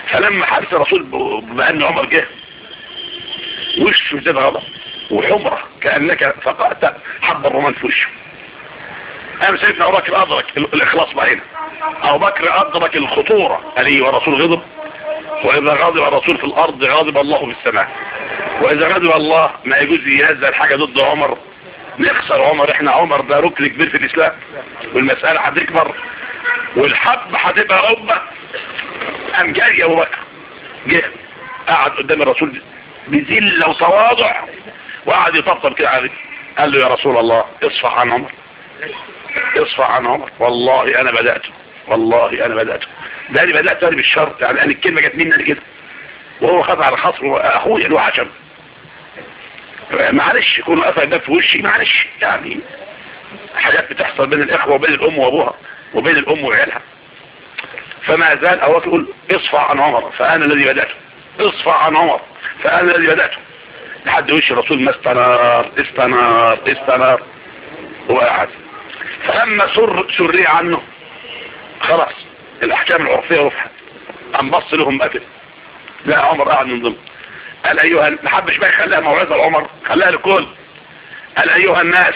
فلما حدث الرسول بأن عمر جه وشه زاد غضب وحمرة كأنك فقأت حب الرومان في وشه. قام سيدنا أبو بكر أدرك الإخلاص بقى هنا. أبو بكر أدرك الخطورة عليه والرسول غضب، وإذا غضب الرسول في الأرض غضب الله في السماء، وإذا غضب الله ما يجوز ينزل حاجة ضد عمر نخسر عمر. احنا عمر ده ركن كبير في الإسلام والمسألة هتكبر والحب هتبقى ربة. قام جاي أبو بكر جه قعد قدام الرسول بذلة وتواضع وقعد يطبطب كده عليه. قال له يا رسول الله اصفح عن عمر، اصفح عن عمر، والله انا بدأته، والله انا بدأته. ده اللي بدأت انا بالشرط، يعني انا الكلمة جت مني كده وهو خاف على خصره اخويا اللي هو عشم. معلش يكون قفل الباب في وشي، معلش يعني حاجات بتحصل بين الاخوة وبين الام وابوها وبين الام وعيالها. فما زال أبو بكر يقول اصفح عن عمر فانا الذي بدأته، اصفح عن عمر فانا الذي بدأته، لحد وش الرسول ما استنار وقعد. فلما سري عنه خلاص الاحكام العرفية رفعت. قام بص لهم بقى كده، لا عمر قاعد من ضمن. قال ايها، ما حبش بقى يخليها موعظة لعمر، خلاها للكل. قال ايها الناس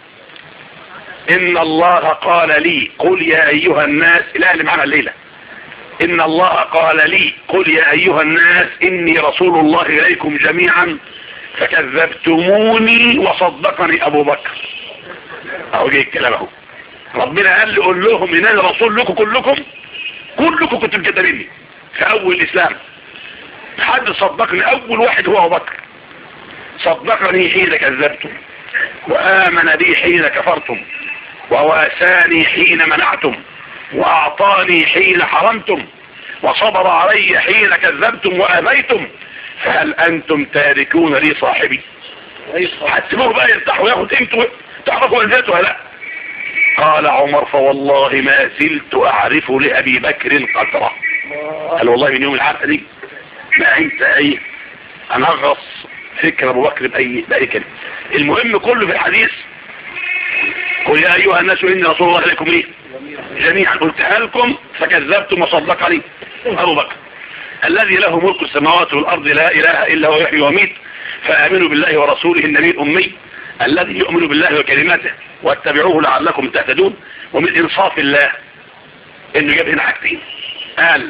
ان الله قال لي قل يا ايها الناس، الايه اللي معنا الليله، ان الله قال لي قل يا ايها الناس اني رسول الله اليكم جميعا فكذبتموني وصدقني ابو بكر. اهو جاي الكلام اهو. ربنا قال لي قول لهم ان انا رسول لكم كلكم كنتم مكذبيني في اول الاسلام. حد صدقني اول واحد هو ابو بكر. صدقني حين كذبتم وامن بي حين كفرتم وواساني حين منعتم واعطاني حين حرمتم وصبر علي حين كذبتم وابيتم فهل انتم تاركون لي صاحبي؟ هتسيبوه بقى يرتاح وياخد قيمته تعرفوا انزلته لا. قال عمر فوالله ما زلت اعرف لابي بكر قدره. قال والله من يوم الحلقه دي ما انت ايه انغص فكر ابو بكر باي كلمه. المهم كله في الحديث قل يا ايها الناس اني رسول الله اليكم ايه جميعا قلتها لكم فكذبتم وصدقني ابو بكر. الذي له ملك السماوات والارض لا اله الا هو يحيي ويميت فامنوا بالله ورسوله النبي الامي الذي يؤمن بالله وكلماته واتبعوه لعلكم تهتدون. ومن انصاف الله انه جاب هنا حاجتين، قال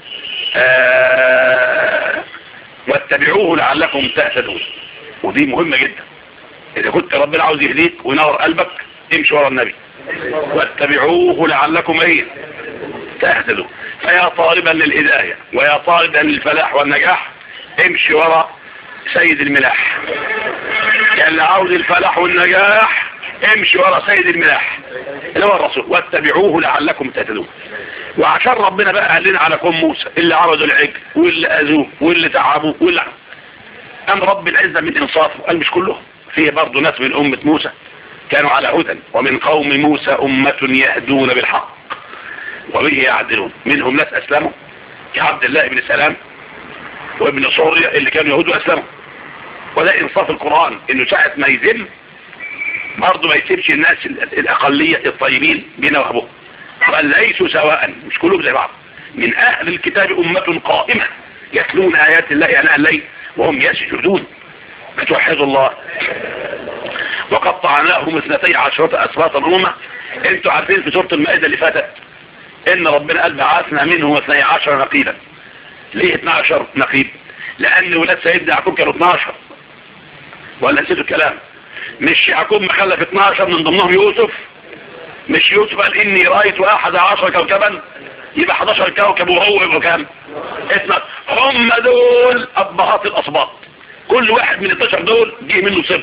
واتبعوه لعلكم تهتدون، ودي مهمة جدا. اذا كنت ربنا عاوز يهديك وينور قلبك امشي ورا النبي واتبعوه لعلكم ايه تهتدون. فيا طالبا للهداية ويا طالبا للفلاح والنجاح امشي ورا سيد الملاح. يعني اللي عاوز الفلاح والنجاح امشي ورا سيد الملاح اللي هو الرسول واتبعوه لعلكم تهتدون. وعشان ربنا بقى قال لنا على قوم موسى اللي عرضوا العجل واللي اذوه واللي تعبوا واللي قام رب العزة من انصافه قال مش كلهم، فيه برضه ناس من امة موسى كانوا على هدى ومن قوم موسى امة يهدون بالحق وبه يعدلون. منهم ناس اسلموا كعبد الله بن سلام وابن سوريا اللي كانوا يهود واسلموا. وده انصاف القرآن انه ساعة ما يذم برضه ما يسيبش الناس الاقلية الطيبين بينا وابوه. قال ليسوا سواء، مش كلهم زي بعض. من اهل الكتاب امة قائمة يتلون ايات الله اناء الليل وهم يسجدون فتوحدوا الله. وقطعناهم 12 اسباطا امما. انتوا عارفين في سورة المائدة اللي فاتت ان ربنا قال بعثنا منهم 12 نقيبا. ليه 12 نقيب؟ لان ولاد سيدنا يعقوب كانوا 12. ولا نسيتوا الكلام؟ مش يعقوب مخلف 12 من ضمنهم يوسف؟ مش يوسف قال اني رأيت 11 كوكبا؟ يبقى 11 كوكب وهو يبقى كام؟ هم دول ابهات الاسباط. كل واحد من 12 دول جه منه سبط،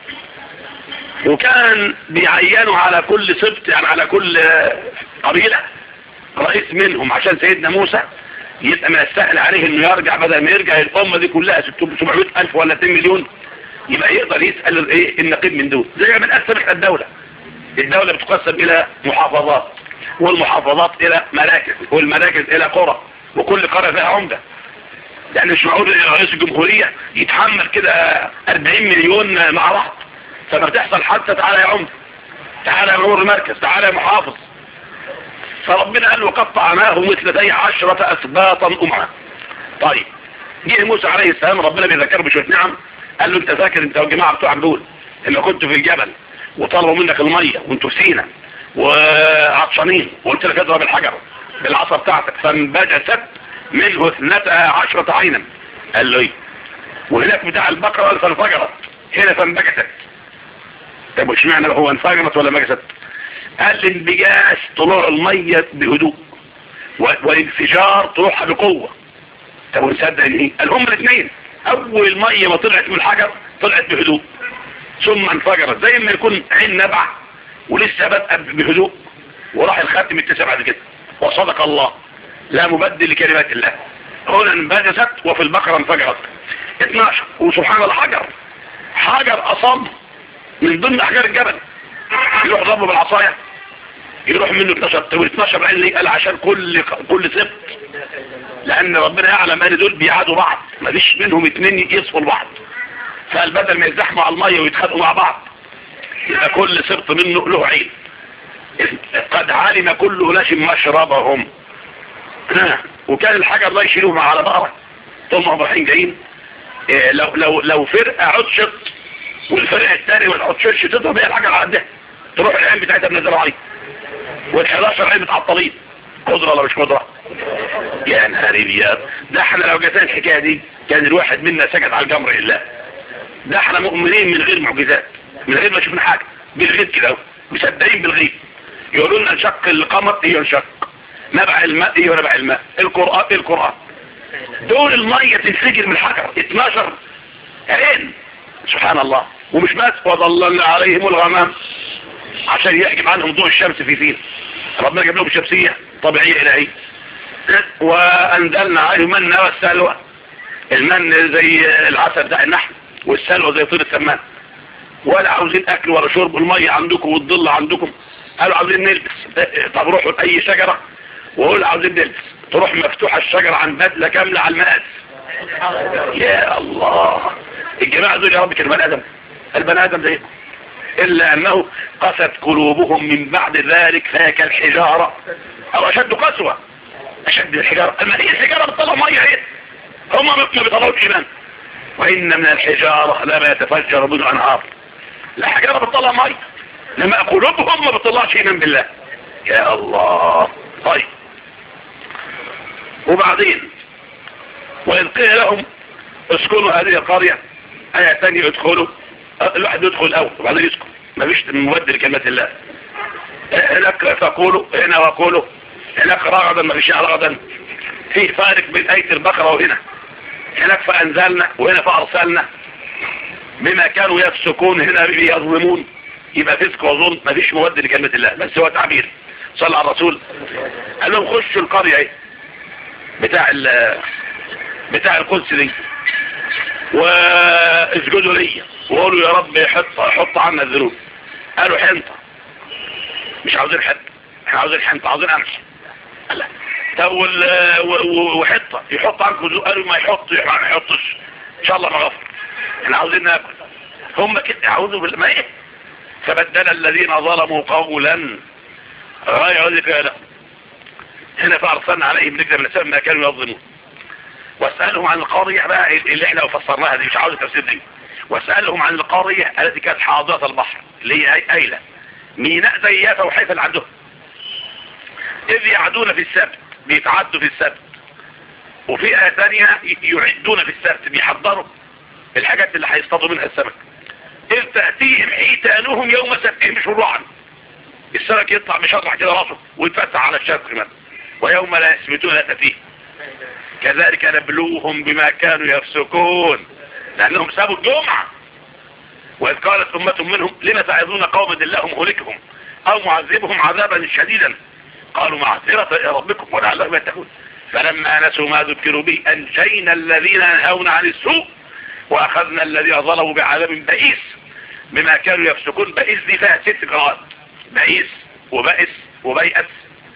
وكان بيعينوا على كل سبط يعني على كل قبيلة رئيس منهم عشان سيدنا موسى يبقى ما يستاهل عليه انه يرجع. بدل ما يرجع الامة دي كلها 700,000 ولا 2 مليون يبقى يقدر يسأل ايه النقيب من دول. زي ما نقسم احنا الدولة بتقسم الى محافظات والمحافظات الى مراكز والمراكز الى قرى وكل قرى فيها عمدة. يعني مش معقول رئيس الجمهورية يتحمل كده 40 مليون مع بعض. فما بتحصل حتى تعالى يا عمدة، تعالى يا مأمور المركز، تعالى يا محافظ. فربنا قال وقطعناه 12 أسباطا أمما. طيب جه موسى عليه السلام ربنا بيذكره بشويه نعم، قال له انت فاكر انت والجماعه بتوعك دول لما كنتوا في الجبل وطلبوا منك الميه وانتوا في سينا وعطشانين وقلت لك اضرب الحجر بالعصا بتاعتك فانبجست منه 12 عينا، قال له ايه؟ وهناك بتاع البقره قال فانفجرت، هنا فانبجست. طب وش معنى هو انفجرت ولا انبجست؟ قال الانبجاس طلوع الميه بهدوء والانفجار طلوعها بقوه. طب ونصدق ايه؟ قال هم الاثنين، اول ميه ما طلعت من الحجر طلعت بهدوء ثم انفجرت، زي ما يكون عين نبع ولسه بدأ بهدوء وراح الخاتم اتسع بعد كده. وصدق الله لا مبدل لكلمات الله. هنا انبجست وفي البقره انفجرت 12. وسبحان الله حجر اصم من ضمن احجار الجبل، يروح ضربه بالعصايه يروح منه 12. طب 12 قال لي؟ قال عشان كل سبت، لان ربنا يعلم ان دول بيعادوا بعض، ما فيش منهم اثنين يصفوا لبعض، فقال بدل ما يزحموا على الميه ويتخانقوا مع بعض يبقى كل سبط منه له عين. قد علم كل اناس مشربهم. وكان الحجر ده يشيلوه على بقره ثم هم رايحين جايين. لو فرقه عطشت والفرقه الثانيه ما تعطشش تضرب هي الحجر على قدها تروح العين بتاعتها منزله عليه، وال11 عين متعطلين. قدره ولا مش قدره؟ يا نهار ابيض، ده احنا لو جاتنا الحكايه دي كان الواحد منا سكت على الجمر لله. ده احنا مؤمنين من غير معجزات، من غير ما شفنا حاجه، بالغيب كده مصدقين بالغيب. يقولوا لنا انشق القمر ايه ينشق، نبع الماء ايه ونبع الماء، القرآن ايه القرآن. دول الميه تنفجر من الحجر 12 عين سبحان الله. ومش بس وظللنا عليهم الغمام عشان يحجب عنهم ضوء الشمس في فين. ربنا جاب لهم شمسيه طبيعيه الهيه. وانزلنا عليهم المن والسلوى، المن زي العسل بتاع النحل والسلوى زي طير السمان. ولا عاوزين اكل ولا شرب، الميه عندكم والظل عندكم. قالوا عاوزين نلبس، طب روحوا لاي شجره وقولوا عاوزين نلبس، تروح مفتوحه الشجره عن بدله كامله على المقاس. يا الله، الجماعه دول يا رب كان بني ادم، البني ادم ده الا انه قست قلوبهم من بعد ذلك فهي كالحجاره او اشد قسوه، اشد الحجاره. اما هي الحجاره بتطلع ميه ايه؟ هم ما بيطلعوش ايمان. وان من الحجاره لما يتفجر منه انهار. الحجاره بتطلع ميه لما قلوبهم ما بتطلعش ايمان بالله. يا الله. طيب وبعدين وإذ قيل لهم اسكنوا هذه القرية، آية ثانية ادخلوا، الواحد يدخل الأول وبعدين يسكن، ما فيش مبدل كلمات الله. هناك فقولوا هنا وقولوا هناك رغدا، ما فيش رغدا. في فارق بين آية البقرة وهنا. هناك فأنزلنا وهنا فأرسلنا بما كانوا يفسقون، هنا يظلمون. يبقى فسق وظلم، ما فيش مبدل لكلمة الله، بس هو تعبير. صلى على الرسول قال لهم خشوا القرية ايه بتاع القدس دي واسجدوا لي وقولوا يا رب حط عنا الذنوب. قالوا حنطة، مش عاوزين حنطة، احنا عاوزين حنطة، عاوزين امشي. قال لا طب وحطة يحط عنكم ذنوب. قالوا ما يحطش ان شاء الله ما غفر، احنا عاوزين ناكل. هم كده عاوزوا بالما ايه. فبدل الذين ظلموا قولا غير ذلك لهم. هنا فأرسلنا عليهم نجدا من السماء ما كانوا يظلمون. واسألهم عن القرية بقى اللي احنا فسرناها دي، مش عاوز التفسير دي. واسألهم عن القرية التي كانت حاضرة البحر اللي هي أيلة، ميناء زي يافا وحيفا اللي عندهم. إذ يعدون في السبت، بيتعدوا في السبت. وفي آية ثانية يعدون في السبت، بيحضروا الحاجات اللي هيصطادوا منها السمك. إذ تأتيهم حيتانهم يوم سبتهم شرعا، السمك يطلع مشرح كده راسه ويتفتح على الشرق كمان. ويوم لا يثبتون لا تأتيه. كذلك نبلوهم بما كانوا يفسقون، لأنهم سابوا الجمعة. وإذ قالت أمة منهم لما تعظون قوما الله مهلكهم أو معذبهم عذابا شديدا قالوا معذرة إلى ربكم ولعلهم يتقون. فلما نسوا ما ذكروا به أنجينا الذين ينهون عن السوء وأخذنا الذين ظلموا بعذاب بئيس بما كانوا يفسقون. بئيس دي فيها 6 قراءات، بئيس وبئس وبيئس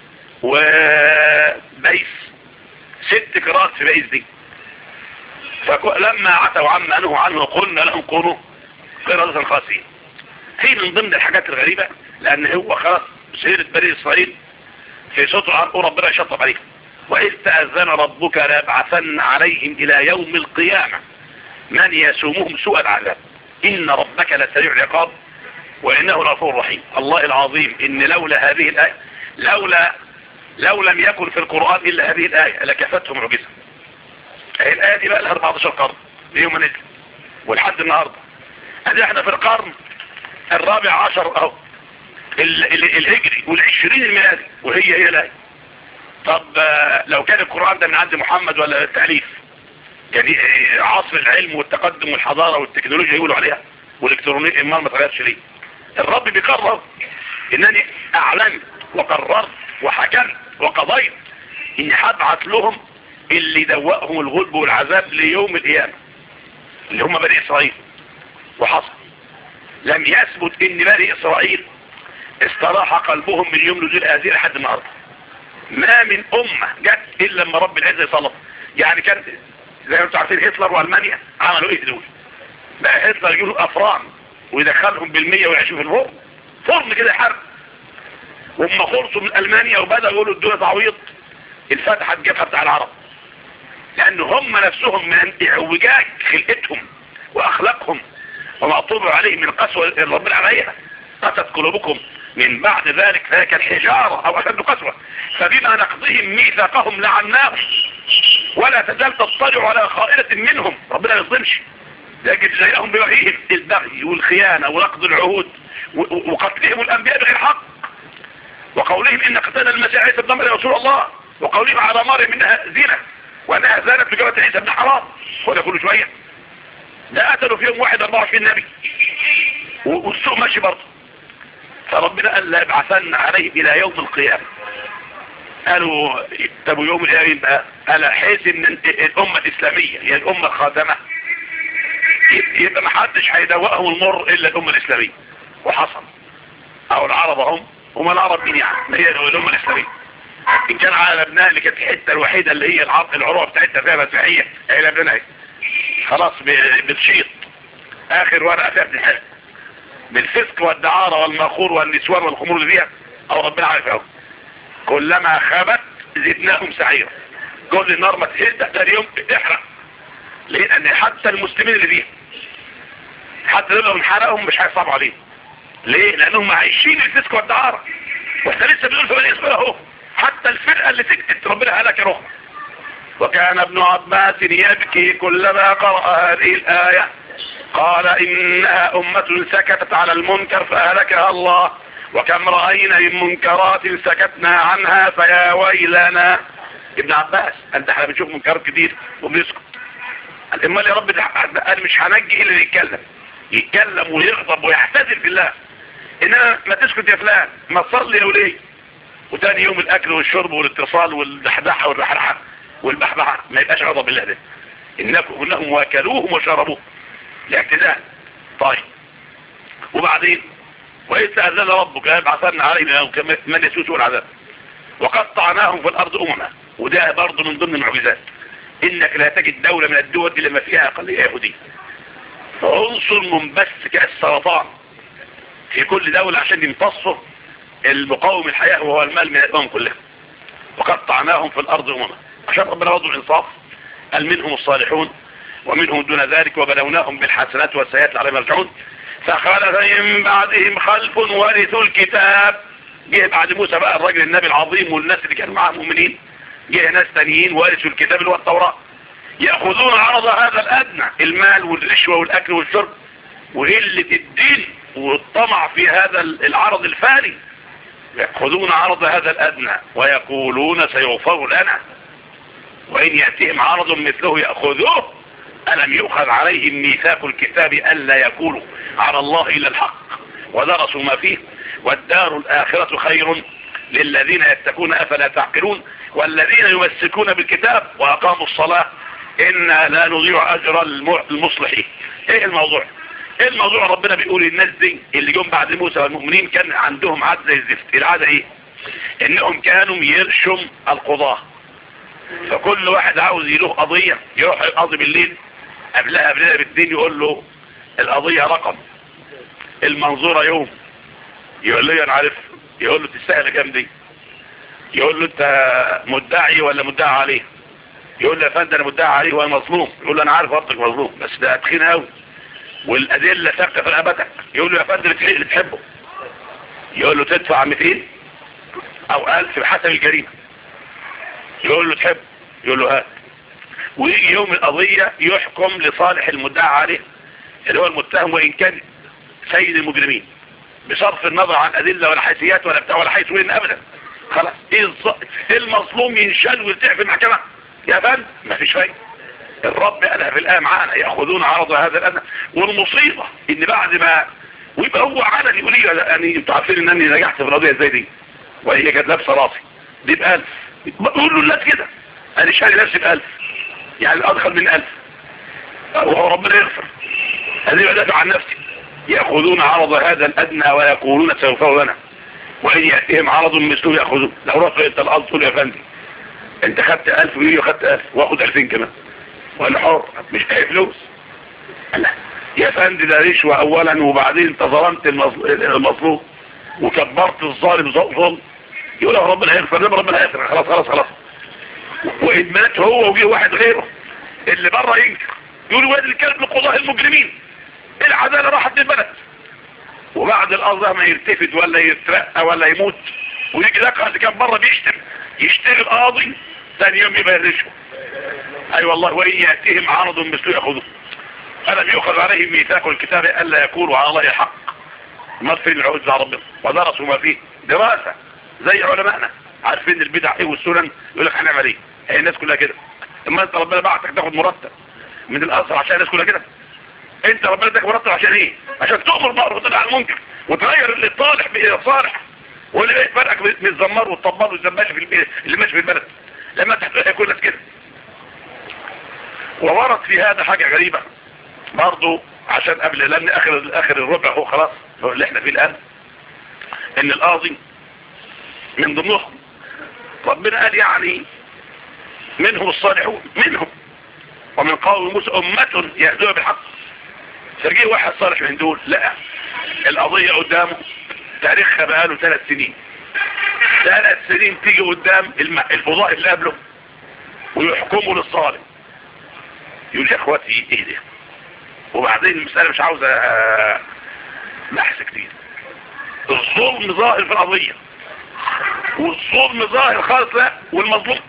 وبيس، 6 قراءات في بئيس دي. فلما عتوا عما نهوا عنه قلنا لهم كونوا قردة خاسئين. هي من ضمن الحاجات الغريبة، لأن هو خلاص سيرة بني إسرائيل في سطر عنه ربنا يشطب عليه. وإذ تأذن ربك ليبعثن عليهم إلى يوم القيامة من يسومهم سوء العذاب إن ربك لسريع العقاب وإنه لغفور رحيم. الله العظيم إن لولا هذه الآية لو لم يكن في القرآن إلا هذه الآية لكفته معجزة. الآية دي بقى لها 14 قرن ليوم نزل ولحد النهاردة. ادي احنا في القرن الرابع عشر اهو الهجري وال20 الميلادي وهي الآية. طب لو كان القرآن ده من عند محمد ولا التأليف يعني عصر العلم والتقدم والحضارة والتكنولوجيا يقولوا عليها والالكترونية ما تغيرش ليه؟ الرب بيقرر انني اعلنت وقررت وحكمت وقضيت اني هبعث لهم اللي دوقهم الغلب والعذاب ليوم القيامة اللي هم بني اسرائيل. وحصل لم يثبت ان بني اسرائيل استراح قلبهم من يوم نزول هذه لحد النهارده. ما من امة جت الا لما رب العزة يسلط. يعني كان زي ما انتم عارفين هتلر والمانيا عملوا ايه دول؟ بقى هتلر يجيبوا افران ويدخلهم بالمية ويعيشوا في الفرن فرن كده حرب. وهم خلصوا من المانيا وبدأوا يقولوا الدولة تعويض الفتحة الجبهة بتاع العرب لان هم نفسهم من اعوجاج خلقتهم واخلاقهم وما طبعوا عليه من قسوة ربنا عليها قست قلوبكم من بعد ذلك فهي كالحجارة او اشد قسوة فبما نقضهم ميثاقهم لعناهم ولا تزال تطلع على خائنة منهم. ربنا ما يظلمش لكن زيهم بوحيهم البغي والخيانة ونقض العهود وقتلهم الانبياء بغير حق وقولهم ان قتلنا المسيح عيسى ابن مريم رسول الله وقولهم على مريم انها زنا وانها زانت بجرة عيسى ابن حرام. خذ كل شوية ده قتلوا في يوم واحد 24 نبي والسوق ماشي برضه. فربنا قال لا يبعثن عليهم الى يوم القيامة. قالوا طب يوم القيامة بقى قال حيث ان الامة الاسلامية هي الامة الخاتمة يبقى ما حدش هيدوقهم المر الا الامة الاسلامية. وحصل او العرب هم العرب مين يعني هي الامة الاسلامية. ان كان على لبنان اللي كانت الحته الوحيده اللي هي العروه بتاعتها فيها مسيحيه هي لبنان اهي خلاص بتشيط اخر ورقه فيها بتنحرق بالفسق والدعاره والمخور والنسوان والخمور اللي فيها او ربنا عارف اهو. كلما خابت زدناهم سعيرا. كل النار ما تهد ثاني يوم تحرق. ليه؟ لان حتى المسلمين اللي فيها حتى لو انحرقهم مش هيصعب عليهم. ليه؟ لانهم عايشين الفسق والدعاره واحنا لسه بنقول في بني اسرائيل اهو حتى الفرقة اللي سكتت ربنا هلك رخ. وكان ابن عباس يبكي كلما قرأ هذه الآية قال إنها أمة سكتت على المنكر فأهلكها الله وكم رأينا من منكرات سكتنا عنها فيا ويلنا. ابن عباس انت احنا بنشوف منكرات كتير وبنسكت. الامال يا رب قال مش هنجي الا اللي يتكلم ويغضب ويحتذر بالله. انما ما تسكت يا فلان ما تصلي يا وليه. وتاني يوم الاكل والشرب والاتصال والدحدحه والرحرحه والبحبحه ما يبقاش غضب بالله ده. انهم واكلوهم وشربوه لاعتداء. طيب وبعدين واذ تأذن ربك يبعثن عليهم من يسوء العذاب وقطعناهم في الارض امما. وده برضه من ضمن المعجزات انك لا تجد دولة من الدول الا ما فيها اقلية يهودية. عنصر منبث كالسرطان في كل دولة عشان يمتصوا المقاوم الحياة وهو المال من الامم كلها. وقطعناهم في الارض امما عشان ربنا وضع الانصاف. قال منهم الصالحون ومنهم دون ذلك وبلوناهم بالحسنات والسيئات لعلهم يرجعون. فخلف من بعدهم خلف ورثوا الكتاب. جه بعد موسى بقى الراجل النبي العظيم والناس اللي كانوا معاه مؤمنين جه ناس تانيين ورثوا الكتاب اللي هو التوراة يأخذون عرض هذا الأدنى المال والرشوة والأكل والشرب وقلة الدين والطمع في هذا العرض الفاني. يأخذون عرض هذا الأدنى ويقولون سيغفر لنا وإن يأتيهم عرض مثله يأخذوه. ألم يؤخذ عليهم ميثاق الكتاب ألا يقولوا على الله إلا الحق ودرسوا ما فيه والدار الآخرة خير للذين يتقون أفلا تعقلون والذين يمسكون بالكتاب وأقاموا الصلاة إنا لا نضيع أجر المصلحين. إيه الموضوع؟ إيه الموضوع؟ ربنا بيقول الناس دي اللي جم بعد موسى والمؤمنين كان عندهم عادة زي الزفت. العادة إيه؟ إنهم كانوا يرشم القضاة. فكل واحد عاوز له قضية يروح يقضي بالليل قبلها بالدين يقول له القضية رقم المنظورة يوم. يقول له انا عارف. يقول له تستاهل كام دي؟ يقول له انت مدعي ولا مدعي عليه؟ يقول له يا فندم انا مدعي عليه وانا مظلوم. يقول له انا عارف برضك مظلوم بس ده تخين قوي والادله ثابته في رقبتك. يقول له يا فندم اللي تحبه. يقول له تدفع 200 او 1000 بحسب الجريمه. يقول له تحب؟ يقول له هات. ويجي يوم القضيه يحكم لصالح المدعي عليه اللي هو المتهم وان كان سيد المجرمين بصرف النظر عن ادله ولا حيثيات ولا بتاع ولا حيث وين ابدا. خلاص المظلوم ينشل ويرتاح في المحكمه يا فندم مفيش فايده. الرب قالها في الآية معانا يأخذون عرض هذا الأدنى. والمصيبة إن بعد ما ويبقى هو علني يقول لي يعني انتوا عارفين إنني نجحت في القضية ازاي دي وهي كانت لابسة راسي دي ب1000. بقول له لا كده أنا شاري نفسي ب1000 يعني أدخل من 1000 وهو ربنا يغفر. أنا بدافع عن نفسي. يأخذون عرض هذا الأدنى ويقولون سيغفر لنا وإن يأتيهم عرض مثله يأخذون. لو رفع أنت الأرض تقول يا فندم أنت خدت 1000 ويجي خدت 1000 وأخذ 2000 كمان وانا حر مش اي فلوس. لا يا فندم ده رشوة اولا وبعدين انت ظلمت المظلوم وكبرت الظالم ظلم. يقول له ربنا يغفر لنا ربنا يغفر خلاص خلاص خلاص. وإن مات هو وجه واحد غيره اللي بره ينكر يقول واد الكلب من قضاء المجرمين العدالة راحت للبلد. وبعد القضاء ما يرتفد ولا يترقى ولا يموت ويجي لك اللي كان بره بيشتم يشتغل قاضي ثاني يوم يبقى الرشوة. اي والله وإن يأتيهم عرض مثله يأخذوه. ألم يؤخذ عليهم ميثاق الكتاب ألا يقولوا على الله حق ما في العهود مع ربنا ودرسوا ما فيه دراسة زي علمائنا عارفين البدع ايه والسنن. يقول لك هنعمل ايه؟ هي الناس كلها كده. اما انت ربنا بعتك تاخد مرتب من الازهر عشان الناس كلها كده؟ انت ربنا اداك مرتب عشان ايه؟ عشان تؤمر بأمر وتنهى عن المنكر وتغير اللي صالح صالح واللي بقى فرقك من الزمار والطبال والزماشي اللي ماشي في البلد لما تحقق كل الناس كده. وورد في هذا حاجة غريبة برضو عشان قبل لان اخر الربع هو خلاص هو اللي احنا فيه الان ان القاضي من ضمنهم ربنا قال يعني منهم الصالحون منهم ومن قوم موسى امة يهدون بالحق. فجيه واحد صالح من دول لا القضية قدامه تاريخها بقاله 3 سنين 3 سنين تيجي قدام الفضاء اللي قبله ويحكموا للظالم. يقول يا اخواتي ايه ده؟ وبعدين المسألة مش عاوزة بحث كتير. الظلم ظاهر في القضية والظلم ظاهر خالص لا والمظلوم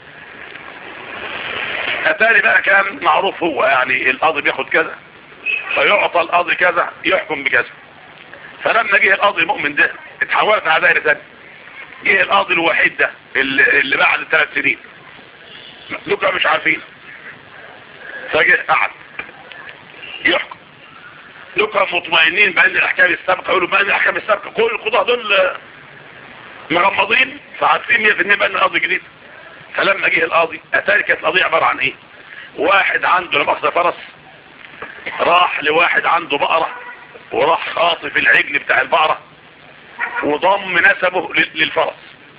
اتاري بقى كان معروف هو يعني القاضي بياخد كذا فيعطى القاضي كذا يحكم بكذا. فلما جه القاضي المؤمن ده اتحولت على دائرة ثانية. جه القاضي الوحيد ده اللي بعد 3 سنين لكم مش عارفين فجأة قعد يحكم. لكم مطمئنين بأن الأحكام السابقة يقولوا بأن الأحكام السابقة كل القضاء دول مغمضين فعارفين 100% بأن القاضي جديد. فلما جه القاضي أتاري كانت القضية عبارة عن إيه؟ واحد عنده لمؤاخذة فرس راح لواحد عنده بقرة وراح خاطف العجل بتاع البقرة وضم نسبه للفرس.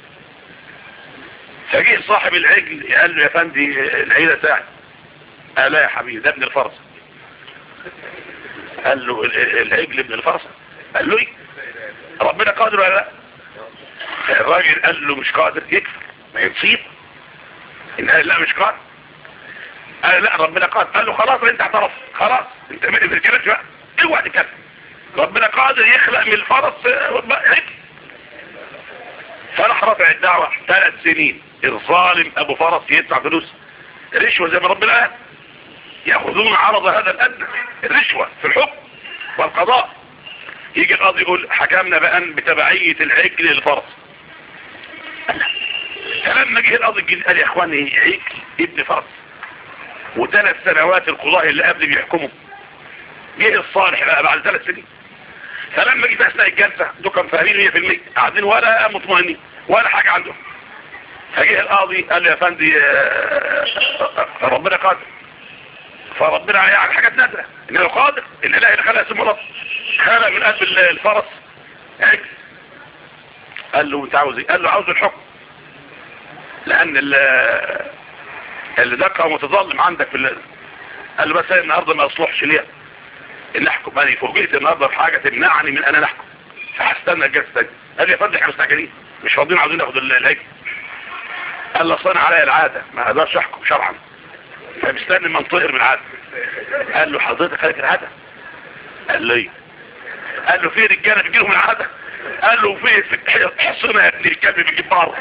فجه صاحب العجل قال له يا فندي العيلة بتاعي. قال لا يا حبيبي ده ابن الفرس. قال له العجل ابن الفرس؟ قال له ايه؟ ربنا قادر ولا لا؟ الراجل قال له مش قادر يكفر ما يصيب. ان قال لا مش قادر. قال لا ربنا قادر. قال له خلاص انت اعترف خلاص انت ما تتكلمش بقى اوعى تتكلم. ربنا قادر يخلق من الفرس عجل. فراح رفع الدعوة 3 سنين الظالم ابو فرس يدفع فلوس رشوة زي ما ربنا قال. يأخذون عرض هذا الأدنى الرشوة في الحكم والقضاء. يجي القاضي يقول حكمنا بأن بتبعية العجل للفرس. فلما جه القاضي الجديد قال يا اخواني عجل ابن فرس و3 سنوات القضاء اللي قبل بيحكموا. جه الصالح بقى بعد 3 سنين. فلما جه في اثناء الجلسة دول كانوا فاهمين 100% قاعدين ولا مطمئنين ولا حاجة عندهم. فجه القاضي قال له يا فندي ربنا قادر. فربنا يعني حاجات نادرة انه قادر الاله اللي خلق اسمه رب خلق من قلب الفرس عجل. قال له انت عاوز ايه؟ قال له عاوز الحكم لان اللي دقه متظلم عندك في قال له بس النهارده ما يصلحش ليه ان احكم. انا فوجئت النهارده بحاجه تمنعني من ان انا احكم فهستنى الجلسه الثانيه. قال لي يا فندم احنا مستعجلين مش فاضيين عاوزين ناخد العجل. قال له صنع علي العادة، ما اقدرش احكم شرعا، فمستني ما انطهر من العادة. قال له حضرتك خليك العادة؟ قال له ايه؟ قال له في رجاله بيجيلهم العادة؟ قال له في حصنا يا ابني الكلب بيجيب بره.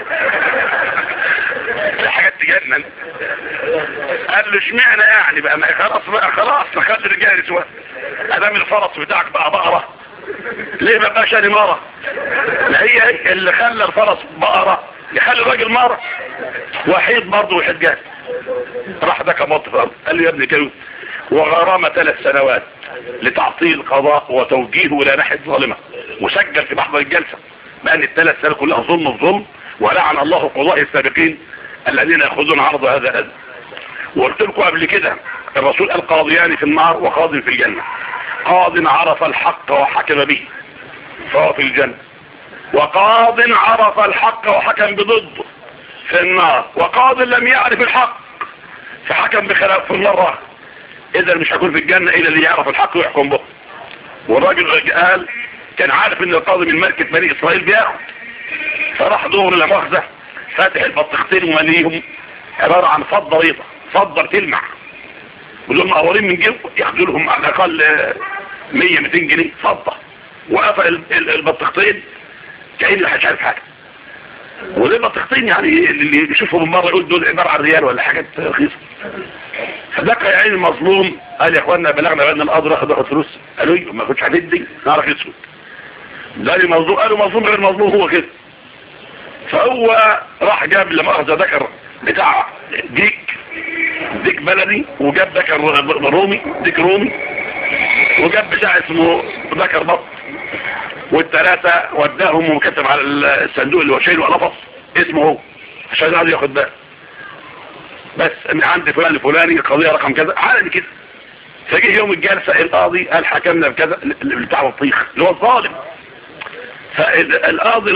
في حاجات تجنن. قال له اشمعنى يعني بقى؟ ما خلاص نخلي الرجاله يسوى، ادام الفرس بتاعك بقى بقره ليه ما بقاش انا مره؟ ما هي اللي خلى الفرس بقره يخلي الراجل مره. وحيد برضه وحيد جاهز. راح ده كمط في الارض. قال له يا ابني كده، وغرامه 3 سنوات لتعطيل القضاء وتوجيهه الى ناحيه ظالمه، وسجل في محضر الجلسه بان ال3 سنوات كلها ظلم في ظلم، ولعن الله قضاء السابقين الذين ياخذون عرض هذا الاذى. وقلت لكم قبل كده الرسول قال قاضيان في النار وقاض في الجنه. قاض عرف الحق وحكم به فهو في الجنه، وقاض عرف الحق وحكم بضده في النار، وقاض لم يعرف الحق فحكم بخلاف في النار. اذا مش هيكون في الجنه الا اللي يعرف الحق ويحكم به. والراجل قال كان عارف ان القاضي من ملكه بني اسرائيل بياخد، فراح دور المؤاخذه فاتح البطيختين ومليهم عباره عن فضه بيضه، فضه بتلمع، ودول مقورين من جيبه ياخدوا لهم على الاقل 100 200 جنيه فضه، وقفل البطيختين كأن مش عارف حاجه. ودول البطيختين يعني اللي يشوفهم من مره يقول دول عباره عن ريال ولا حاجات رخيصه. فذاك يا عيني المظلوم قال يا اخوانا بلغنا بان القاضي اخذ فلوس. قالوا ايه ما كنتش هتدي نعرف يسود. ده اللي مظلوم، قالوا مظلوم غير مظلوم هو كده. فهو راح جاب لما اخذ ذكر بتاع ديك بلدي، وجاب ذكر رومي ديك رومي، وجاب بتاع اسمه ذكر بط، والثلاثه وداهم وكتب على الصندوق اللي هو شايله قلفص اسمه هو عشان يقعد ياخد ده بس من عند فلان الفلاني القضيه رقم كذا عادي كده. فجي يوم الجلسه القاضي قال حكمنا بكذا بتاع الطيخ اللي هو الظالم. فالقاضي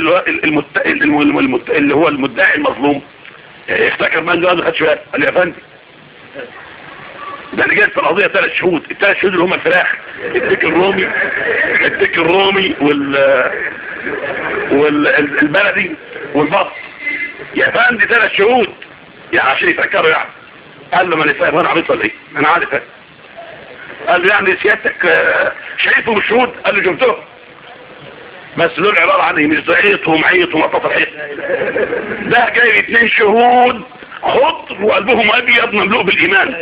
اللي هو المدعي المظلوم افتكر من ده ما خدش باله. قال يا فندم ده اللي جاي في القضيه 3 شهود، ال3 شهود اللي هم الفراخ الديك الرومي والبلدي والبط يا فندم 3 شهود يعني عشان يفكروا يعني. قال له ما انا فاهم انا عبيط ولا ايه؟ انا عارف. قال له يعني سيادتك شايفه بالشهود؟ قال له شفتهم بس دول عباره عن مش زعيط ومعيط ومطاط الحيط. ده جايب 2 شهود خضر وقلبهم ابيض مملوء بالايمان.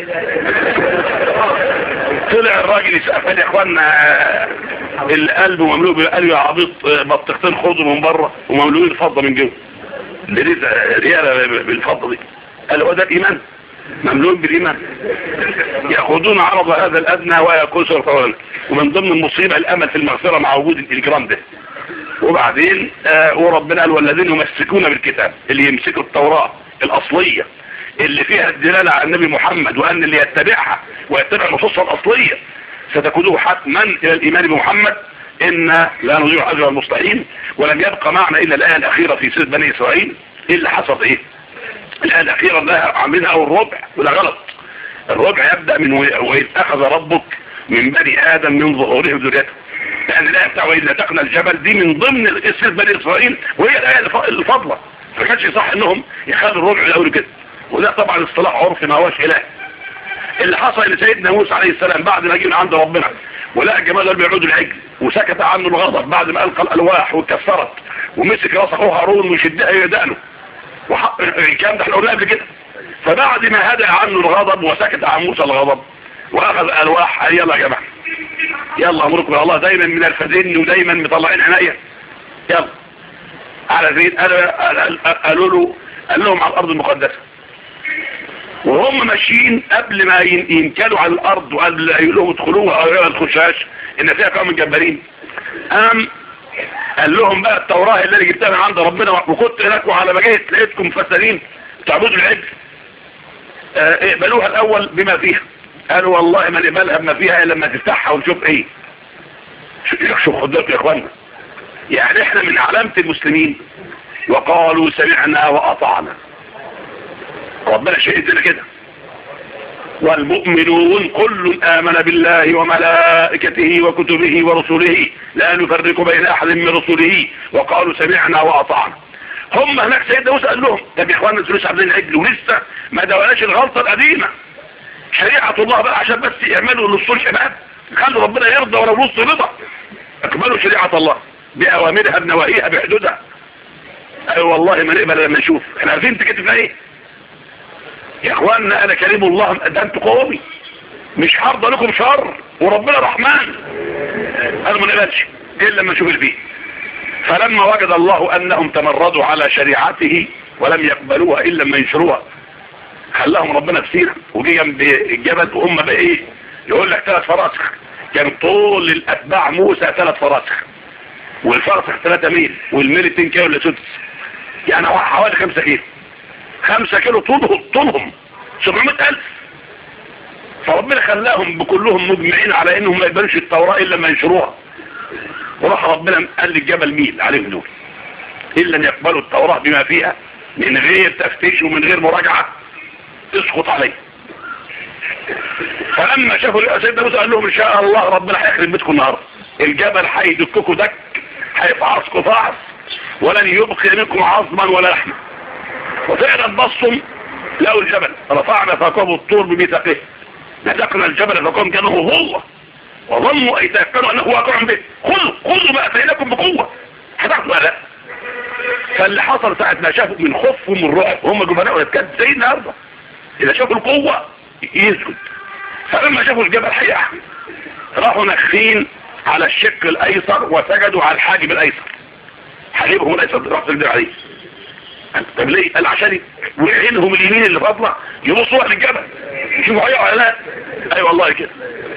طلع الراجل يسقف يا اخوانا القلب مملوء بالقلب يا عبيط بطيختين خضر من بره ومملوئين فضه من جوه. رياله بالفضه دي. قال هو ده الايمان؟ مملوء بالايمان. ياخذون عرض هذا الادنى ويكسر طولا. ومن ضمن المصيبه الامل في المغفره مع وجود الاجرام ده. وبعدين وربنا قال والذين يمسكون بالكتاب، اللي يمسكوا التوراه الاصليه اللي فيها الدلاله على النبي محمد، وان اللي يتبعها ويتبع نصوصها الاصليه ستكونوا حتما الى الايمان بمحمد. إن لا نضيع أجر المصلحين. ولم يبقى معنا إلا الآية الأخيرة في سورة بني إسرائيل. إيه اللي حصل إيه؟ الآية الأخيرة ده عاملينها أو الربع، وده غلط. الربع يبدأ من وإذ أخذ ربك من بني آدم من ظهورهم ذريتهم. لأن الآية بتاع وإذ نتقنا الجبل دي من ضمن سورة بني إسرائيل، وهي الآية الفضلة. فكانش يصح إنهم يخلوا الربع الأول كده. وده طبعا اصطلاح عرفي ما هوش إله. اللي حصل ان سيدنا موسى عليه السلام بعد ما جه من عند ربنا ولقى الجمال دول بيعودوا العجل وسكت عنه الغضب بعد ما القى الالواح واتكسرت ومسك راس اخوه هارون ويشدها يدانه وحق الكلام ده احنا قلنا قبل كده. فبعد ما هدأ عنه الغضب وسكت عن موسى الغضب واخذ الالواح قال يلا يا جماعه يلا امركم يا الله دايما من الفدين ودايما مطلعين عناية يلا على زين. قالوا لهم على الارض المقدسه وهم ماشيين قبل ما ينكلوا على الارض وقبل ما يقول لهم ادخلوها او ما تخشوهاش ان فيها قوم جبارين. قال لهم بقى التوراه اللي انا جبتها من عند ربنا وكنت هناك وعلى ما جيت لقيتكم فسادين تعبدوا العجل اقبلوها الاول بما فيها. قالوا والله ما نقبلها بما فيها الا لما تفتحها ونشوف ايه. شوف خدوك يا اخوانا، يعني احنا من علامه المسلمين وقالوا سمعنا واطعنا. ربنا شهد لنا كده والمؤمنون كل آمن بالله وملائكته وكتبه ورسله لا نفرق بين أحد من رسله وقالوا سمعنا وأطعنا. هم هناك سيدنا موسى قال لهم طب يا اخوانا انتوا لسه عاملين عجل ولسه ما دولناش الغلطه القديمه، شريعه الله بقى عشان بس يعملوا للصلح عباد، خلوا ربنا يرضى ولو نص رضا، اقبلوا شريعه الله باوامرها بنواهيها بحدودها. اي والله ما نقبل لما نشوف احنا عارفين تكتب ايه يا اخوانا. انا كريم الله، ده انتوا قومي مش هرضى لكم شر وربنا رحمن، انا ما نقبلش الا لما نشوف اللي فيه. فلما وجد الله انهم تمردوا على شريعته ولم يقبلوها الا لما ينشروها، خلاهم ربنا بسيرة وجي جنب الجبل وهم بقى ايه يقول لك 3 فراسخ، كان طول الاتباع موسى 3 فراسخ والفرسخ 3 ميل والميل 2 كيلو الا سدس، يعني حوالي 5 كيلو. 5 كيلو طولهم 700,000. فربنا خلاهم بكلهم مجمعين على انهم ما يقبلوش التوراة الا لما ينشروها، وراح ربنا قال للجبل ميل عليهم دول الا ان يقبلوا التوراة بما فيها من غير تفتيش ومن غير مراجعة تسقط عليه. فلما شافوا سيدنا موسى قال لهم ان شاء الله ربنا هيخرب بيتكم النهارده، الجبل هيدككوا دك، هيفعصكوا فعص، ولن يبقي منكم عظما ولا لحما. وفعلا بصوا لقوا الجبل، رفعنا فوقهم الطور بميثاقه، نزقنا الجبل فوقهم كانه هو، وظنوا اي تيقنوا انه واقع به، خذوا ما اتيناكم بقوه هتاخدوا لا. فاللي حصل ساعه ما شافوا من خوفهم من الرعب، هم جبناء كانت زي النهارده اذا شافوا القوه يسكت. فلما شافوا الجبل هيقع راحوا نخين على الشق الايسر وسجدوا على الحاجب الايسر، حاجبهم الايسر راح سجدوا عليه. طب ليه؟ قال عشان وعينهم اليمين اللي فاضله يبصوا على الجبل يشوفوا هيقع ولا لا. اي والله كده.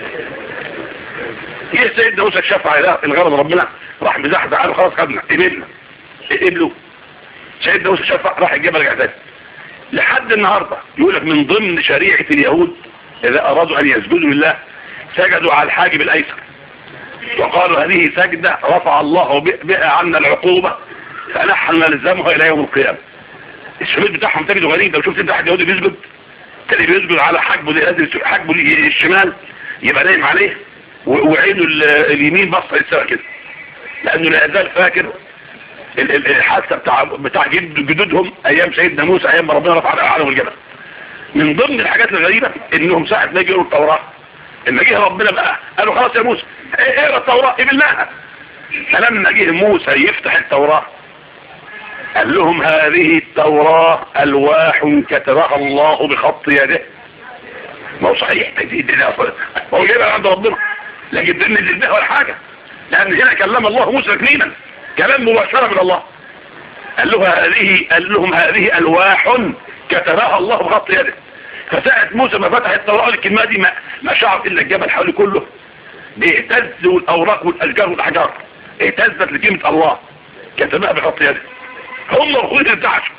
ايه سيدنا موسى شاف على الغرض ربنا راح مزحزح قالوا خلاص خدنا قبلوا. سيدنا موسى شاف راح الجبل قعدان لحد النهارده. يقول لك من ضمن شريعه اليهود اذا ارادوا ان يسجدوا لله سجدوا على الحاجب الايسر، وقالوا هذه سجده رفع الله بها عنا العقوبه فنحن نلزمها الى يوم القيامه. السجود بتاعهم تجده غريب. لو شفت انت واحد يهودي بيسجد تلاقيه بيسجد على حاجبه الشمال يبقى نايم عليه وعينه اليمين بص للسماء كده، لانه لا يزال فاكر الحادثه بتاع جدودهم ايام سيدنا موسى ايام ما ربنا رفع عليهم الجبل. من ضمن الحاجات الغريبه انهم ساعه ما يجوا التوراه لما جه ربنا بقى قالوا خلاص يا موسى اقرا التوراه قبلناها. فلما جه موسى يفتح التوراه قال لهم هذه التوراه الواح كتبها الله بخط يده. ما هو صحيح تجديد ده اصلا هو جايبها عند ربنا، لكن ده نزل بها ولا حاجه، لان هنا كلم الله موسى تكليما كلام مباشره من الله. قال لهم هذه الواح كتبها الله بخط يده. فساعة موسى ما فتح التوراة الكلمة دي ما شعر الا الجبل حوله كله بيهتز، والاوراق والاشجار والاحجار اهتزت لكلمة الله كتبها بخط يده. هم الخوض ارتعشوا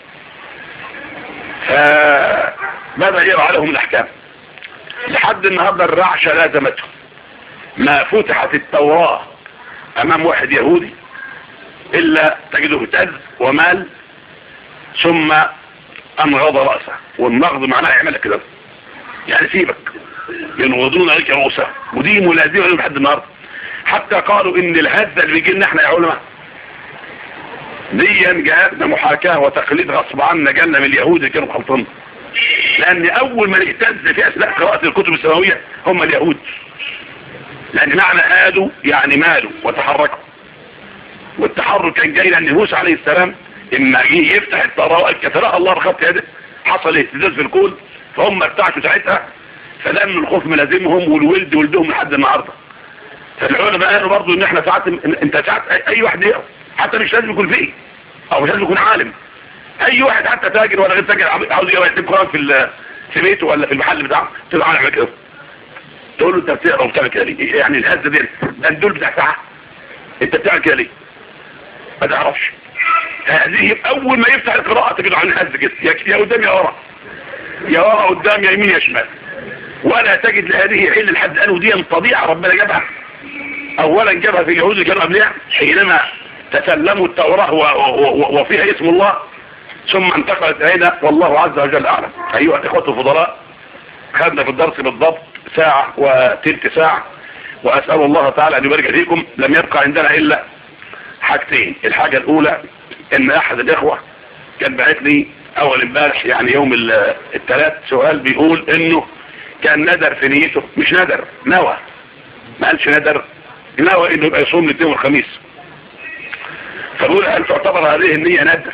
فبدأ يرعى لهم الاحكام لحد النهارده. الرعشة لازمتهم. ما فتحت التوراة امام واحد يهودي الا تجده اهتز ومال ثم انغض رأسه. والنغض معناه يعملك كده يعني سيبك، ينغضون عليك رؤوسه، ودي ملازمه لهم لحد النهارده. حتى قالوا ان الهزه اللي بيجي لنا احنا يا علماء دي جاءتنا محاكاه وتقليد غصب عنا جالنا من اليهود اللي كانوا خلطين، لان اول من اهتز في اثناء قراءه الكتب السماويه هم اليهود، لان معنى هادوا يعني مالوا وتحركوا. والتحرك كان جاي لان موسى عليه السلام اما جه يفتح التوراة كتبها الله بخط يده حصل اهتزاز في الكون، فهم ارتعشوا ساعتها فلم الخوف ملازمهم والولد ولدهم لحد النهارده. فالعلماء قالوا برضه ان احنا ساعات انت ساعات اي واحد يقرا حتى مش لازم يكون فيه او مش لازم يكون عالم، اي واحد حتى تاجر ولا غير تاجر عاوز يقرا يكتب قران في بيته ولا في المحل بتاعه تبقى عالم كده تقول له انت بتقرا وبتعمل كده ليه؟ يعني الهزه دي ده الدول بتاع ساعه انت بتعمل كده ليه؟ ما تعرفش. هذه اول ما يفتح القراءة تجده عن هز كده يا قدام يا ورا، يا ورا قدام يا يمين يا شمال، ولا تجد لهذه حل لحد قالوا دي طبيعة ربنا جابها. اولا جابها في اليهود اللي كانوا قبلها حينما تسلموا التوراة وفيها اسم الله، ثم انتقلت الينا والله عز وجل اعلم. ايها الاخوة الفضلاء، خدنا في الدرس بالضبط ساعة وتلت ساعة، واسأل الله تعالى ان يبارك فيكم. لم يبقى عندنا الا حاجتين. الحاجة الاولى ان احد الاخوة كان بعت لي اول امبارح يعني يوم الثلاث سؤال بيقول انه كان ندر في نيته، مش ندر، نوى، ما قالش ندر، نوى انه يبقى يصوم الاثنين والخميس. فبقول هل تعتبر هذه النية ندر؟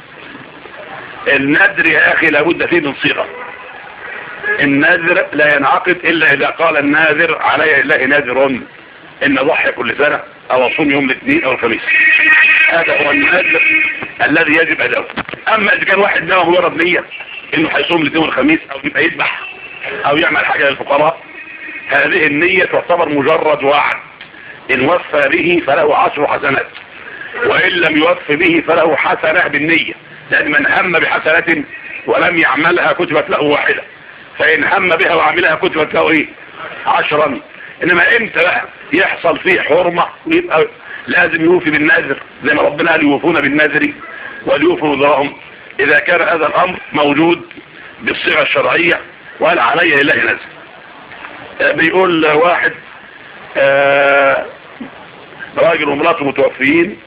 الندر يا اخي لابد فيه من صيغة. النذر لا ينعقد الا اذا قال الناذر علي الله ناذر ان اضحي كل سنة او اصوم يوم الاثنين او الخميس. هذا هو النذر الذي يجب اداؤه. اما اذا كان واحد نوى مجرد نية انه هيصوم الاثنين والخميس او يبقى يذبح او يعمل حاجة للفقراء، هذه النية تعتبر مجرد وعد، ان وفى به فله 10 حسنات، وان لم يوفي به فله حسنة بالنية، لان من هم بحسنة ولم يعملها كتبت له واحدة، فان هم بها وعملها كتبت له ايه 10. انما امتى بقى يحصل فيه حرمة ويبقى لازم يوفي بالنذر زي ما ربنا قال يوفون بالنذر وليوفوا نذرهم؟ اذا كان هذا الامر موجود بالصيغة الشرعية وقال علي لله نذر. بيقول واحد راجل ومراته متوفيين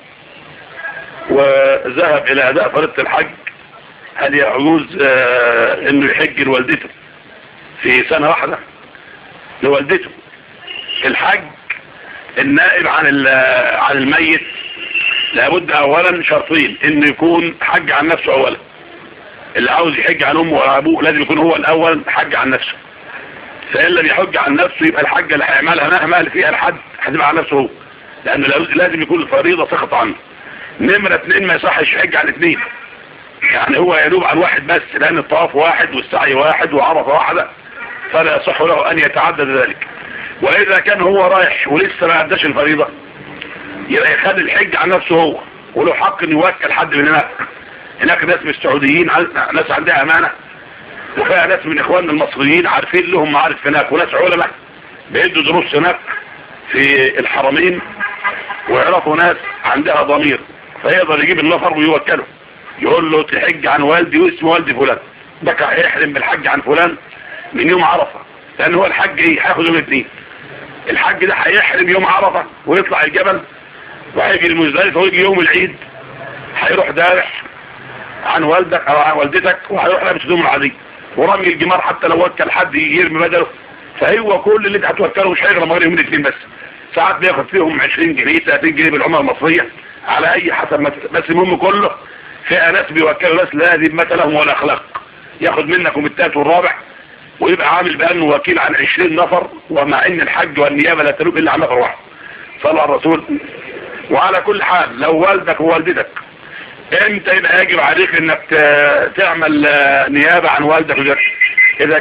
وذهب الى اداء فريضة الحج، هل يجوز انه يحج لوالدته في سنة واحدة؟ لوالدته الحج النائب عن الميت لابد اولا شرطين، انه يكون حج عن نفسه اولا. اللي عاوز يحج عن امه وابوه لازم يكون هو الاول حج عن نفسه، فإن لم يحج عن نفسه يبقى الحجة اللي هيعملها مهما قال فيها الحد هتبقى عن نفسه هو، لأنه لازم يكون الفريضة سقط عنه. نمرة 2 ما يصحش يحج عن 2، يعني هو ينوب عن واحد بس، لأن الطواف واحد والسعي واحد وعرفة واحدة، فلا يصح له أن يتعدد ذلك. وإذا كان هو رايح ولسه ما أداش الفريضة يبقى يخلي الحج عن نفسه هو، وله حق أن يوكل حد من هناك ناس من السعوديين، ناس عندها أمانة، وفيها ناس من اخواننا المصريين عارفين لهم معارف هناك، وناس علماء بيدوا دروس هناك في الحرمين، ويعرفوا ناس عندها ضمير، فيقدر يجيب النفر ويوكله يقول له تحج عن والدي واسم والدي فلان، ده هيحرم بالحج عن فلان من يوم عرفة، لان هو الحج ايه هياخد يوم الاثنين. الحج ده هيحرم يوم عرفة ويطلع الجبل وهيجي المزدلفة ويجي يوم العيد هيروح دارح عن والدك او عن والدتك وهيروح لابس هدوم العادية ورمي الجمار، حتى لو وكل حد يرمي بدله، فهو كل اللي انت هتوكله مش هيغرم غير يومين الاثنين بس. ساعات بياخد فيهم 20 جنيه 30 جنيه بالعمله المصريه على اي حسب بس المهم كله فئه ناس بيوكلوا ناس لا ذمه لهم ولا اخلاق، ياخد منكم الثالث والرابع ويبقى عامل بانه وكيل عن 20 نفر، ومع ان الحج والنيابه لا تلوب الا على نفر واحد. صلى على الرسول. وعلى كل حال لو والدك ووالدتك امتى يبقى يجب عليك انك تعمل نيابة عن والدك وجدك؟ اذا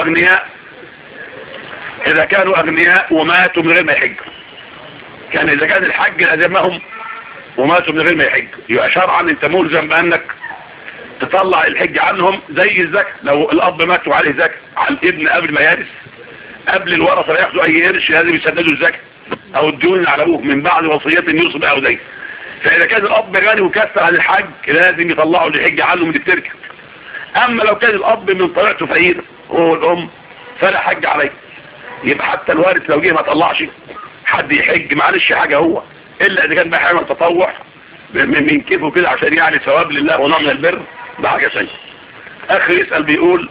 كانوا اغنياء وماتوا من غير ما يحجوا. كان اذا كان الحج لازمهم وماتوا من غير ما يحجوا يبقى شرعا انت ملزم بانك تطلع الحج عنهم زي الزكاة. لو الاب مات وعليه زكاة على الابن قبل ما يرث، قبل الورثة لا ياخدوا اي قرش لازم يسددوا الزكاة او الديون على ابوه من بعد وصية يوصي بها او دين. فإذا كان الأب غني وكسر عن الحج لازم يطلعوا الحج عنه من التركة. أما لو كان الأب من طبيعته فقير هو الأم فلا حج عليه، يبقى حتى الوارث لو جه ما طلعش حد يحج معلش حاجة هو، إلا إذا كان بقى حاجة تطوع من كيفه كده عشان يعني ثواب لله ونوع من البر، ده حاجة ثانية. أخي يسأل بيقول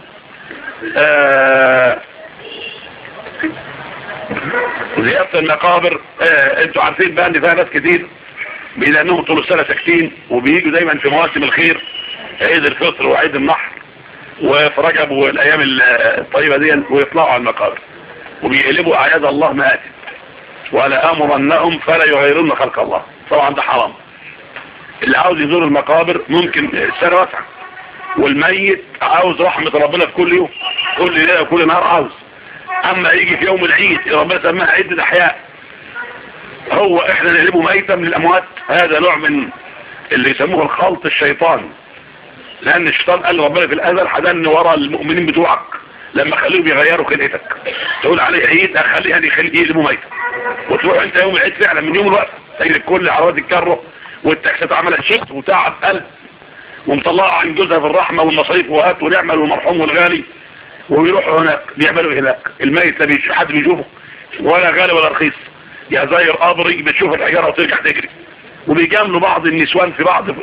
زيارة المقابر، انتوا عارفين بقى ان فيها ناس كتير بأنهم طول السنة ساكتين وبييجوا دايما في مواسم الخير، عيد الفطر وعيد النحر وفي رجب والايام الطيبة دي، ويطلعوا على المقابر وبيقلبوا اعياد الله مآتب، ولا امرنهم فلا يغيرن خلق الله. طبعا ده حرام. اللي عاوز يزور المقابر ممكن السنة واسعة، والميت عاوز رحمة ربنا في كل يوم كل ليلة وكل نهار عاوز. اما يجي في يوم العيد ربنا سماها عيد الاحياء، هو احنا نقلبه ميتا من الاموات، هذا نوع من اللي يسموه الخلط الشيطان، لان الشيطان قال ربنا في الازل حدن ورا المؤمنين بتوعك لما خليهم يغيروا خلقتك، تقول عليه عيد اخليها يقلبه ميتا، وتروح انت يوم العيد فعلا من يوم الوقت تجري كل عربات الكره والتاكسات عملت شفت وتعب قلب ومطلعه عن جوزها في الرحمه والمصاريف وهات ونعمل والمرحوم والغالي، ويروحوا هناك بيعملوا هناك الميت لا حد بيشوفه ولا غالي ولا رخيص، يا زي القبري بتشوف الحجارة وترجع تجري، وبيجاملوا بعض النسوان في بعض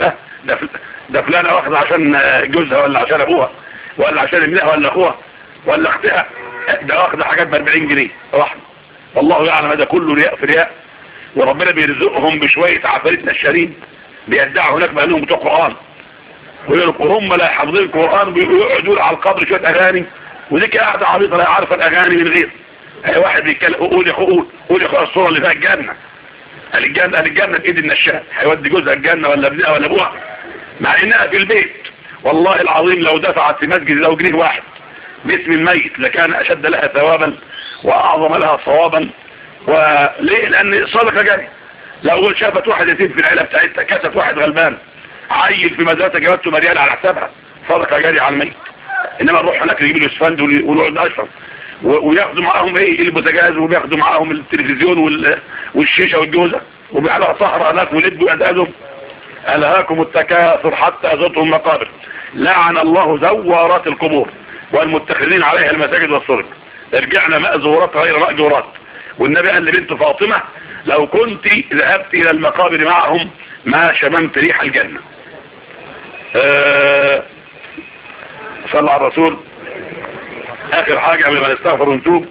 ده فلانة واخدة عشان جوزها ولا عشان ابوها ولا عشان ابنها ولا اخوها ولا اختها، ده واخدة حاجات ب 40 جنيه واحدة. والله يعلم هذا كله رياء في رياء، وربنا بيرزقهم بشوية عفاريت نشارين بيدعوا هناك بأنهم بتوع قرآن، وهم لا حافظين القرآن بيقعدوا على القبر شوية أغاني، وديك قاعدة عبيطة لا عارفة الأغاني من غير. أي واحد بيتكلم قول يا أخو قول يا أخو الصورة اللي فيها الجنة، الجنة بإيد النشال، هيودي جوزها الجنة ولا ابنها ولا أبوها مع إنها في البيت. والله العظيم لو دفعت في مسجد لو جنيه واحد باسم الميت لكان أشد لها ثوابا وأعظم لها صوابا. وليه؟ لأن صدقة جارية. لو شافت واحد يتيم في العيلة بتاعتها، كست واحد غلبان عيل في مدرسة جابته مريال على حسابها، صدقة جارية على الميت. إنما نروح هناك يجيبوا الاسفند ونقعد نشرب وياخدوا معاهم ايه البوتاجاز، وبياخدوا معاهم التلفزيون والشيشة والجوزة، وبيعلقوا سهرة هناك ولدوا أدادهم. ألهاكم التكاثر حتى زرتم المقابر، لعن الله زوارات القبور والمتخذين عليها المساجد والصرف، رجعنا مأزورات غير مأجورات. والنبي قال لبنت فاطمة لو كنت ذهبت إلى المقابر معهم ما شممت ريح الجنة. صلى على الرسول. آخر حاجة قبل ما نستغفر ونتوب،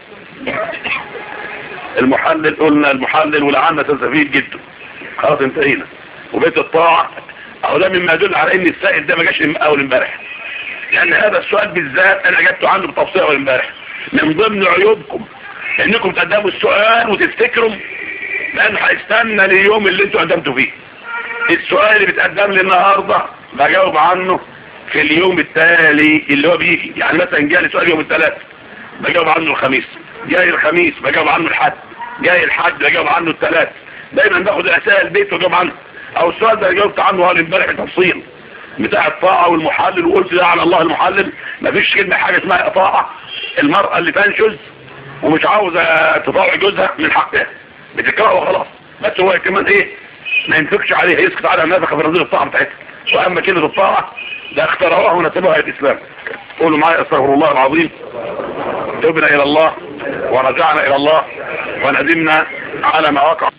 المحلل قلنا المحلل ولعنا تستفيد جدا، خلاص انتهينا. وبيت الطاعة أو ده مما يدل على إن السائل ده ما جاش من أول امبارح، لأن هذا السؤال بالذات أنا جبته عنه بتفصيل أول امبارح. من ضمن عيوبكم إنكم تقدموا السؤال وتفتكروا لأن هيستنى لليوم اللي انتوا قدمتوا فيه. السؤال اللي بتقدم لي النهارده بجاوب عنه في اليوم التالي اللي هو بيجي. يعني مثلا جالي سؤال يوم الثلاث بجاوب عنه الخميس، جاي الخميس بجاوب عنه الحد، جاي الحد بجاوب عنه الثلاث. دايما باخد الاسئله البيت وجاوب عنه. او السؤال ده جاوبت عنه اول امبارح تفصيل بتاع الطاعه والمحلل، وقلت ده على الله المحلل. مفيش كلمه حاجه اسمها طاعه. المراه اللي تنشز ومش عاوزه تطاوع جوزها من حقها بتكرهه وخلاص، بس هو كمان ايه ما ينفقش عليها، يسكت على النفقه في رضي الطاعه بتاعتها. واما كلمه الطاعه ده اخترعوها ونسبوها الاسلام. قولوا معايا استغفر الله العظيم. تبنا الى الله ورجعنا الى الله وندمنا على ما وقع.